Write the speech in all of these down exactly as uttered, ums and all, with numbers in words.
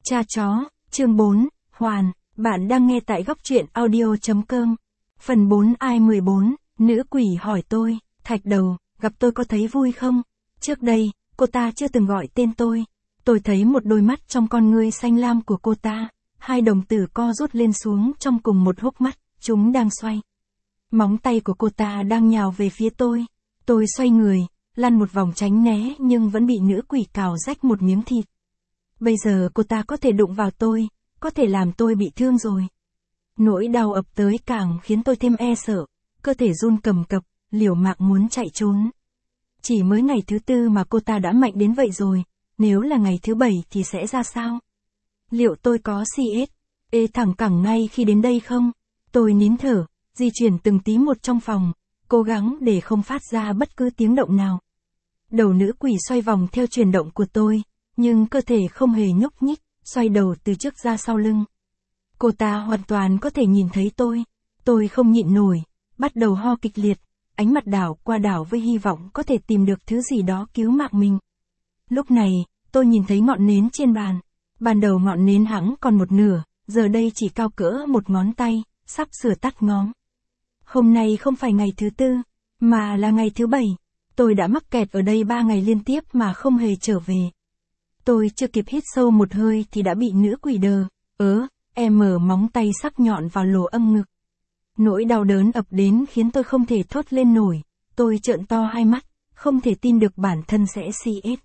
Cha chó, chương bốn, Hoàn, bạn đang nghe tại góc truyện audio.com. Phần bốn ai mười bốn, nữ quỷ hỏi tôi, Thạch Đầu, gặp tôi có thấy vui không? Trước đây, cô ta chưa từng gọi tên tôi. Tôi thấy một đôi mắt trong con ngươi xanh lam của cô ta, hai đồng tử co rút lên xuống trong cùng một hốc mắt, chúng đang xoay. Móng tay của cô ta đang nhào về phía tôi. Tôi xoay người, lăn một vòng tránh né nhưng vẫn bị nữ quỷ cào rách một miếng thịt. Bây giờ cô ta có thể đụng vào tôi, có thể làm tôi bị thương rồi. Nỗi đau ập tới càng khiến tôi thêm e sợ, cơ thể run cầm cập, liều mạng muốn chạy trốn. Chỉ mới ngày thứ tư mà cô ta đã mạnh đến vậy rồi, nếu là ngày thứ bảy thì sẽ ra sao? Liệu tôi có xê ét, ê thẳng cẳng ngay khi đến đây không? Tôi nín thở, di chuyển từng tí một trong phòng, cố gắng để không phát ra bất cứ tiếng động nào. Đầu nữ quỷ xoay vòng theo chuyển động của tôi, nhưng cơ thể không hề nhúc nhích, xoay đầu từ trước ra sau lưng. Cô ta hoàn toàn có thể nhìn thấy tôi. Tôi không nhịn nổi, bắt đầu ho kịch liệt, ánh mặt đảo qua đảo với hy vọng có thể tìm được thứ gì đó cứu mạng mình. Lúc này, tôi nhìn thấy ngọn nến trên bàn. Ban đầu ngọn nến hẵng còn một nửa, giờ đây chỉ cao cỡ một ngón tay, sắp sửa tắt ngóm. Hôm nay không phải ngày thứ tư, mà là ngày thứ bảy. Tôi đã mắc kẹt ở đây ba ngày liên tiếp mà không hề trở về. Tôi chưa kịp hít sâu một hơi thì đã bị nữ quỷ đờ, ớ, em mở móng tay sắc nhọn vào lỗ âm ngực. Nỗi đau đớn ập đến khiến tôi không thể thốt lên nổi, tôi trợn to hai mắt, không thể tin được bản thân sẽ xê ét.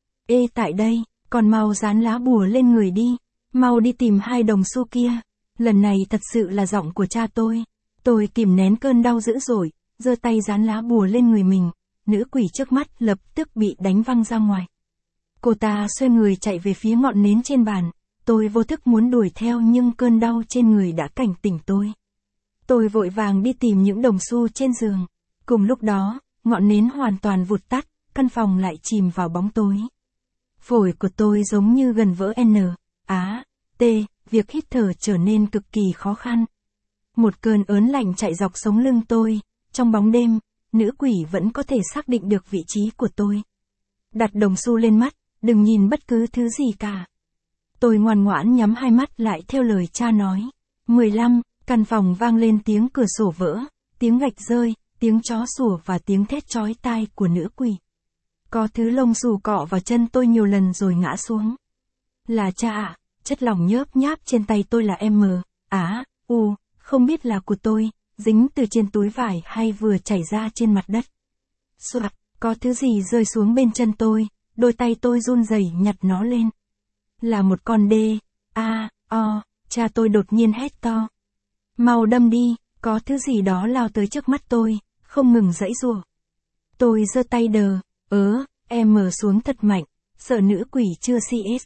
Ê tại đây, còn mau dán lá bùa lên người đi, mau đi tìm hai đồng xu kia. Lần này thật sự là giọng của cha tôi. Tôi kìm nén cơn đau dữ dội, giơ tay dán lá bùa lên người mình, nữ quỷ trước mắt lập tức bị đánh văng ra ngoài. Cô ta xoay người chạy về phía ngọn nến trên bàn, tôi vô thức muốn đuổi theo nhưng cơn đau trên người đã cảnh tỉnh tôi. Tôi vội vàng đi tìm những đồng xu trên giường. Cùng lúc đó, ngọn nến hoàn toàn vụt tắt, căn phòng lại chìm vào bóng tối. Phổi của tôi giống như gần vỡ N, Á, T, việc hít thở trở nên cực kỳ khó khăn. Một cơn ớn lạnh chạy dọc sống lưng tôi, trong bóng đêm, nữ quỷ vẫn có thể xác định được vị trí của tôi. Đặt đồng xu lên mắt, đừng nhìn bất cứ thứ gì cả. Tôi ngoan ngoãn nhắm hai mắt lại theo lời cha nói. mười lăm, căn phòng vang lên tiếng cửa sổ vỡ, tiếng gạch rơi, tiếng chó sủa và tiếng thét chói tai của nữ quỷ. Có thứ lông xù cọ vào chân tôi nhiều lần rồi ngã xuống. Là cha ạ, chất lỏng nhớp nháp trên tay tôi là M, Á, U, không biết là của tôi, dính từ trên túi vải hay vừa chảy ra trên mặt đất. Soạt, có thứ gì rơi xuống bên chân tôi, đôi tay tôi run rẩy nhặt nó lên. Là một con đê, A, O, cha tôi đột nhiên hét to. Mau đâm đi, có thứ gì đó lao tới trước mắt tôi, không ngừng giãy giụa. Tôi giơ tay đờ, ớ, em xuống thật mạnh, sợ nữ quỷ chưa xê ét.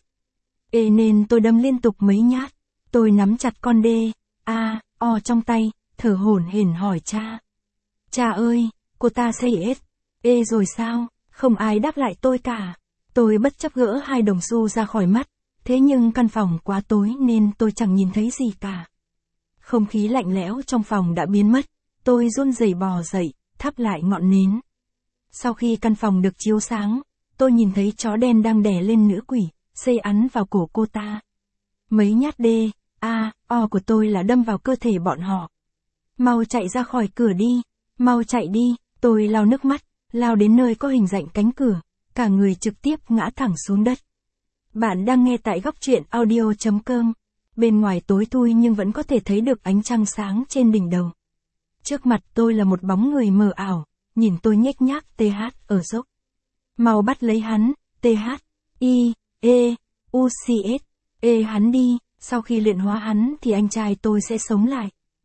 Ê nên tôi đâm liên tục mấy nhát. Tôi nắm chặt con đê, A, O trong tay, thở hổn hển hỏi cha. Cha ơi, cô ta xê ét. Ê rồi sao, không ai đáp lại tôi cả. Tôi bất chấp gỡ hai đồng xu ra khỏi mắt, thế nhưng căn phòng quá tối nên tôi chẳng nhìn thấy gì cả. Không khí lạnh lẽo trong phòng đã biến mất, tôi run rẩy bò dậy, thắp lại ngọn nến. Sau khi căn phòng được chiếu sáng, tôi nhìn thấy chó đen đang đè lên nữ quỷ, xây ắn vào cổ cô ta. Mấy nhát đê, A, O của tôi là đâm vào cơ thể bọn họ. Mau chạy ra khỏi cửa đi, mau chạy đi, tôi lau nước mắt, lao đến nơi có hình dạng cánh cửa, cả người trực tiếp ngã thẳng xuống đất. Bạn đang nghe tại góc truyện audio.com. Bên ngoài tối thui nhưng vẫn có thể thấy được ánh trăng sáng trên đỉnh đầu. Trước mặt tôi là một bóng người mờ ảo, nhìn tôi nhếch nhác tê hát ở dốc. Mau bắt lấy hắn, tê hát, I, E, U C S, E hắn đi, sau khi luyện hóa hắn thì anh trai tôi sẽ sống lại.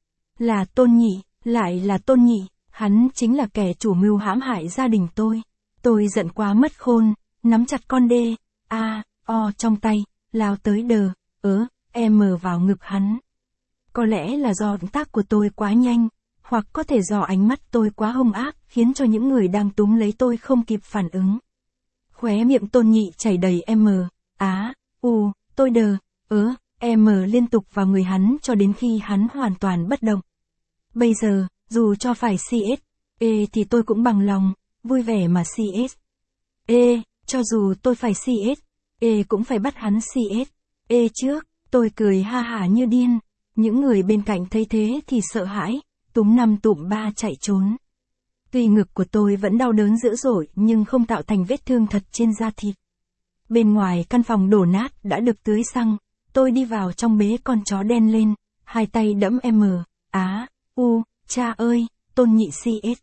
Là Tôn Nhị, lại là Tôn Nhị, hắn chính là kẻ chủ mưu hãm hại gia đình tôi. Tôi giận quá mất khôn, nắm chặt con đê, A, O trong tay, lao tới đờ, ớ, em vào ngực hắn. Có lẽ là do động tác của tôi quá nhanh, hoặc có thể do ánh mắt tôi quá hung ác khiến cho những người đang túm lấy tôi không kịp phản ứng. Khóe miệng Tôn Nhị chảy đầy M, Á, U, tôi đờ, ớ, em liên tục vào người hắn cho đến khi hắn hoàn toàn bất động. Bây giờ, dù cho phải xê ét, E thì tôi cũng bằng lòng, vui vẻ mà xê ét. E, cho dù tôi phải xê ét, E cũng phải bắt hắn xê ét. Ê trước, tôi cười ha hả như điên. Những người bên cạnh thấy thế thì sợ hãi, túm năm tụm ba chạy trốn. Tuy ngực của tôi vẫn đau đớn dữ dội nhưng không tạo thành vết thương thật trên da thịt. Bên ngoài căn phòng đổ nát đã được tưới xăng, tôi đi vào trong bế con chó đen lên, hai tay đẫm M, Á, U, cha ơi, Tôn Nhị xê ét.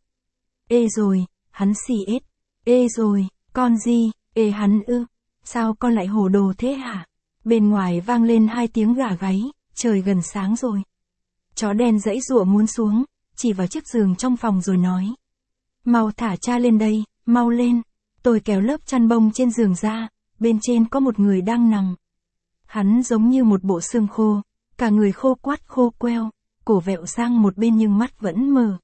Ê rồi, hắn xê ét. Ê rồi, con gì, ê hắn ư, sao con lại hồ đồ thế hả? Bên ngoài vang lên hai tiếng gà gáy, trời gần sáng rồi. Chó đen giãy giụa muốn xuống, chỉ vào chiếc giường trong phòng rồi nói. Mau thả cha lên đây, mau lên. Tôi kéo lớp chăn bông trên giường ra, bên trên có một người đang nằm. Hắn giống như một bộ xương khô, cả người khô quắt khô queo, cổ vẹo sang một bên nhưng mắt vẫn mờ.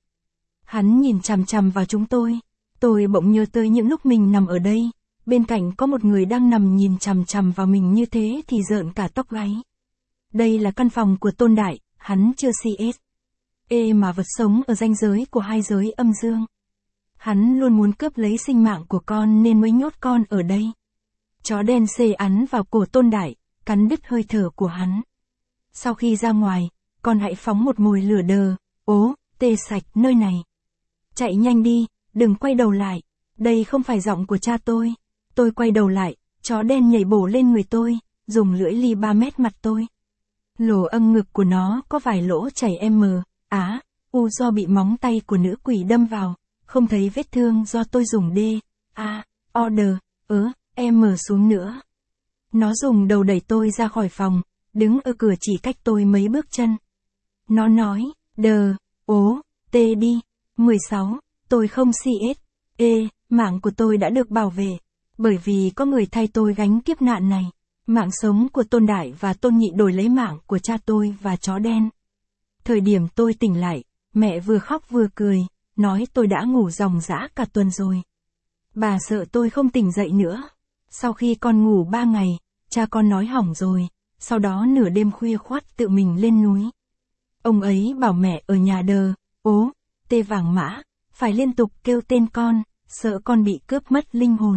Hắn nhìn chằm chằm vào chúng tôi. Tôi bỗng nhớ tới những lúc mình nằm ở đây, bên cạnh có một người đang nằm nhìn chằm chằm vào mình như thế thì rợn cả tóc gáy. Đây là căn phòng của Tôn Đại, hắn chưa xê ét. Ê mà vật sống ở ranh giới của hai giới âm dương. Hắn luôn muốn cướp lấy sinh mạng của con nên mới nhốt con ở đây. Chó đen xê ắn vào cổ Tôn Đại, cắn đứt hơi thở của hắn. Sau khi ra ngoài, con hãy phóng một mồi lửa đờ, ố, tê sạch nơi này. Chạy nhanh đi, đừng quay đầu lại. Đây không phải giọng của cha tôi. Tôi quay đầu lại, chó đen nhảy bổ lên người tôi, dùng lưỡi li ba mét mặt tôi. Lỗ âm ngực của nó có vài lỗ chảy M, Á, U do bị móng tay của nữ quỷ đâm vào, không thấy vết thương do tôi dùng D, A, order, ớ, M xuống nữa. Nó dùng đầu đẩy tôi ra khỏi phòng, đứng ở cửa chỉ cách tôi mấy bước chân. Nó nói, đờ, ố, tê đi, mười sáu, tôi không xê ét, ê, mạng của tôi đã được bảo vệ, bởi vì có người thay tôi gánh kiếp nạn này. Mạng sống của Tôn Đại và Tôn Nhị đổi lấy mạng của cha tôi và chó đen. Thời điểm tôi tỉnh lại, mẹ vừa khóc vừa cười, nói tôi đã ngủ ròng rã cả tuần rồi. Bà sợ tôi không tỉnh dậy nữa. Sau khi con ngủ ba ngày, cha con nói hỏng rồi, sau đó nửa đêm khuya khoắt tự mình lên núi. Ông ấy bảo mẹ ở nhà đờ, ố, tê vàng mã, phải liên tục kêu tên con, sợ con bị cướp mất linh hồn.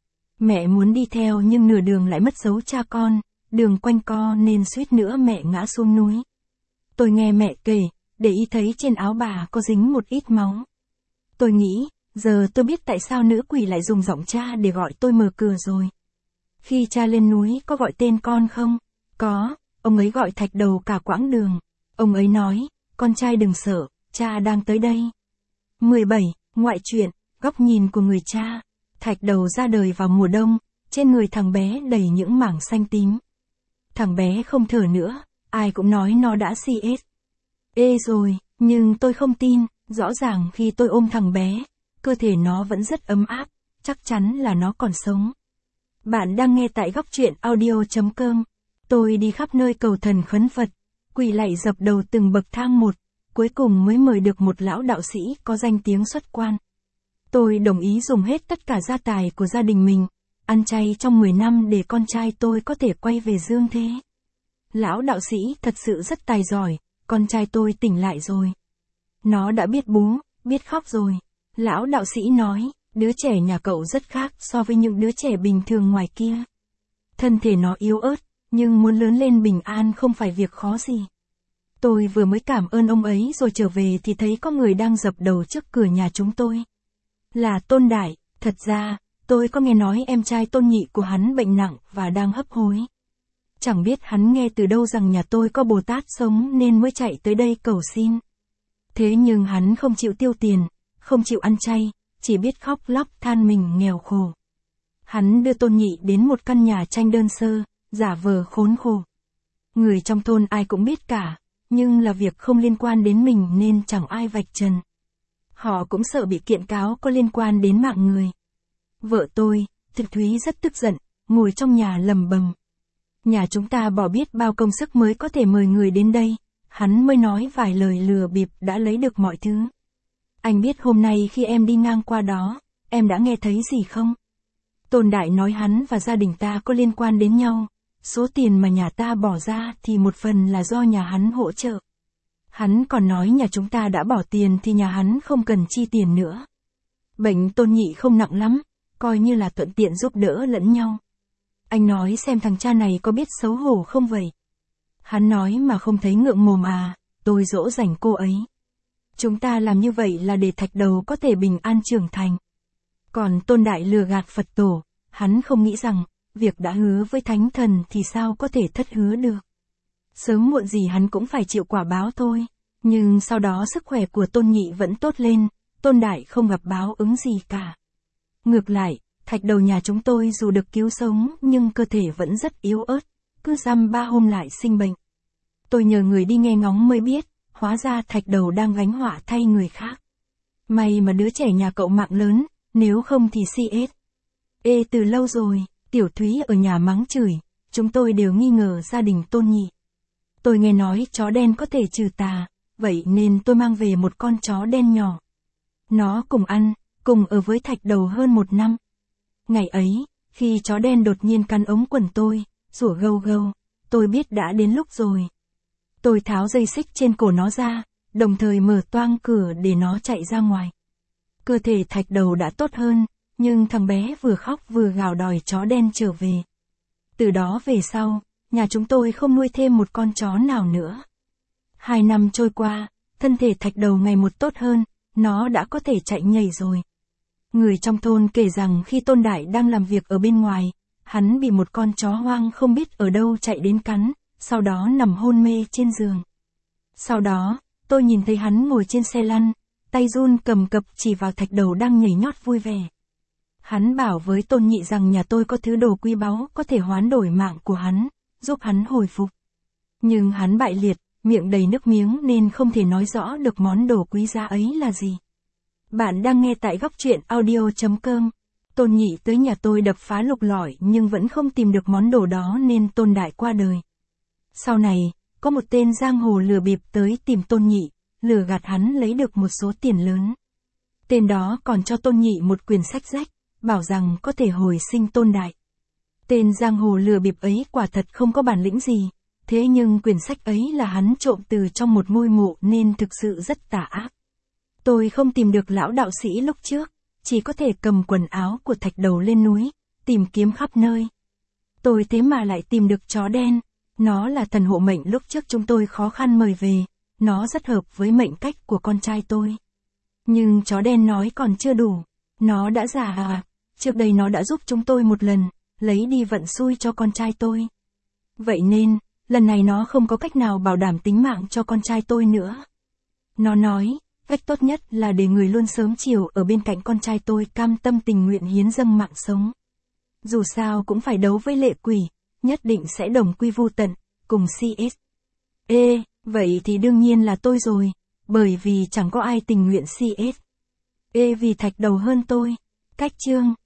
Mẹ muốn đi theo nhưng nửa đường lại mất dấu cha con, đường quanh co nên suýt nữa mẹ ngã xuống núi. Tôi nghe mẹ kể, để ý thấy trên áo bà có dính một ít máu. Tôi nghĩ, giờ tôi biết tại sao nữ quỷ lại dùng giọng cha để gọi tôi mở cửa rồi. Khi cha lên núi có gọi tên con không? Có, ông ấy gọi Thạch Đầu cả quãng đường. Ông ấy nói, con trai đừng sợ, cha đang tới đây. mười bảy. Ngoại truyện, góc nhìn của người cha. Thạch Đầu ra đời vào mùa đông, trên người thằng bé đầy những mảng xanh tím. Thằng bé không thở nữa, ai cũng nói nó đã xê ét. Ê rồi, nhưng tôi không tin, rõ ràng khi tôi ôm thằng bé, cơ thể nó vẫn rất ấm áp, chắc chắn là nó còn sống. Bạn đang nghe tại góc truyện audio chấm com. Tôi đi khắp nơi cầu thần khấn Phật, quỳ lạy dập đầu từng bậc thang một, cuối cùng mới mời được một lão đạo sĩ có danh tiếng xuất quan. Tôi đồng ý dùng hết tất cả gia tài của gia đình mình, ăn chay trong mười năm để con trai tôi có thể quay về dương thế. Lão đạo sĩ thật sự rất tài giỏi, con trai tôi tỉnh lại rồi. Nó đã biết bú, biết khóc rồi. Lão đạo sĩ nói, đứa trẻ nhà cậu rất khác so với những đứa trẻ bình thường ngoài kia. Thân thể nó yếu ớt, nhưng muốn lớn lên bình an không phải việc khó gì. Tôi vừa mới cảm ơn ông ấy rồi trở về thì thấy có người đang dập đầu trước cửa nhà chúng tôi. Là Tôn Đại, thật ra, tôi có nghe nói em trai Tôn Nhị của hắn bệnh nặng và đang hấp hối. Chẳng biết hắn nghe từ đâu rằng nhà tôi có Bồ Tát sống nên mới chạy tới đây cầu xin. Thế nhưng hắn không chịu tiêu tiền, không chịu ăn chay, chỉ biết khóc lóc than mình nghèo khổ. Hắn đưa Tôn Nhị đến một căn nhà tranh đơn sơ, giả vờ khốn khổ. Người trong thôn ai cũng biết cả, nhưng là việc không liên quan đến mình nên chẳng ai vạch trần. Họ cũng sợ bị kiện cáo có liên quan đến mạng người. Vợ tôi, Thực Thúy rất tức giận, ngồi trong nhà lầm bầm. Nhà chúng ta bỏ biết bao công sức mới có thể mời người đến đây, hắn mới nói vài lời lừa bịp đã lấy được mọi thứ. Anh biết hôm nay khi em đi ngang qua đó, em đã nghe thấy gì không? Tôn Đại nói hắn và gia đình ta có liên quan đến nhau, số tiền mà nhà ta bỏ ra thì một phần là do nhà hắn hỗ trợ. Hắn còn nói nhà chúng ta đã bỏ tiền thì nhà hắn không cần chi tiền nữa. Bệnh Tôn Nhị không nặng lắm, coi như là thuận tiện giúp đỡ lẫn nhau. anh nói xem thằng cha này có biết xấu hổ không vậy? Hắn nói mà không thấy ngượng mồm à, tôi dỗ dành cô ấy. Chúng ta làm như vậy là để thạch đầu có thể bình an trưởng thành. Còn Tôn Đại lừa gạt Phật tổ, hắn không nghĩ rằng, việc đã hứa với thánh thần thì sao có thể thất hứa được. Sớm muộn gì hắn cũng phải chịu quả báo thôi. Nhưng sau đó sức khỏe của Tôn Nhị vẫn tốt lên, Tôn Đại không gặp báo ứng gì cả. Ngược lại, thạch đầu nhà chúng tôi dù được cứu sống nhưng cơ thể vẫn rất yếu ớt, cứ dăm ba hôm lại sinh bệnh. Tôi nhờ người đi nghe ngóng mới biết, hóa ra thạch đầu đang gánh họa thay người khác. May mà đứa trẻ nhà cậu mạng lớn, nếu không thì xê ét. Ê từ lâu rồi, Tiểu Thúy ở nhà mắng chửi, chúng tôi đều nghi ngờ gia đình Tôn Nhị. Tôi nghe nói chó đen có thể trừ tà, vậy nên tôi mang về một con chó đen nhỏ. Nó cùng ăn, cùng ở với thạch đầu hơn một năm. Ngày ấy, khi chó đen đột nhiên cắn ống quần tôi, rủa gâu gâu, tôi biết đã đến lúc rồi. Tôi tháo dây xích trên cổ nó ra, đồng thời mở toang cửa để nó chạy ra ngoài. Cơ thể thạch đầu đã tốt hơn, nhưng thằng bé vừa khóc vừa gào đòi chó đen trở về. Từ đó về sau, nhà chúng tôi không nuôi thêm một con chó nào nữa. Hai năm trôi qua, thân thể thạch đầu ngày một tốt hơn, nó đã có thể chạy nhảy rồi. Người trong thôn kể rằng khi Tôn Đại đang làm việc ở bên ngoài, hắn bị một con chó hoang không biết ở đâu chạy đến cắn, sau đó nằm hôn mê trên giường. Sau đó, tôi nhìn thấy hắn ngồi trên xe lăn, tay run cầm cập chỉ vào thạch đầu đang nhảy nhót vui vẻ. Hắn bảo với Tôn Nhị rằng nhà tôi có thứ đồ quý báu có thể hoán đổi mạng của hắn, giúp hắn hồi phục. Nhưng hắn bại liệt, miệng đầy nước miếng nên không thể nói rõ được món đồ quý giá ấy là gì. Bạn đang nghe tại góc truyện audio chấm com. Tôn Nhị tới nhà tôi đập phá lục lọi nhưng vẫn không tìm được món đồ đó nên Tôn Đại qua đời. Sau này, có một tên giang hồ lừa bịp tới tìm Tôn Nhị, lừa gạt hắn lấy được một số tiền lớn. Tên đó còn cho Tôn Nhị một quyển sách rách, bảo rằng có thể hồi sinh Tôn Đại. Tên giang hồ lừa bịp ấy quả thật không có bản lĩnh gì, thế nhưng quyển sách ấy là hắn trộm từ trong một ngôi mộ nên thực sự rất tà ác. Tôi không tìm được lão đạo sĩ lúc trước, chỉ có thể cầm quần áo của thạch đầu lên núi, tìm kiếm khắp nơi. Tôi thế mà lại tìm được chó đen, nó là thần hộ mệnh lúc trước chúng tôi khó khăn mời về, nó rất hợp với mệnh cách của con trai tôi. Nhưng chó đen nói còn chưa đủ, nó đã già à, trước đây nó đã giúp chúng tôi một lần, lấy đi vận xui cho con trai tôi. Vậy nên, lần này nó không có cách nào bảo đảm tính mạng cho con trai tôi nữa. Nó nói, cách tốt nhất là để người luôn sớm chiều ở bên cạnh con trai tôi cam tâm tình nguyện hiến dâng mạng sống. Dù sao cũng phải đấu với lệ quỷ, nhất định sẽ đồng quy vu tận, cùng xê ét. Ê, vậy thì đương nhiên là tôi rồi, bởi vì chẳng có ai tình nguyện xê ét. Ê vì thạch đầu hơn tôi. Cách chương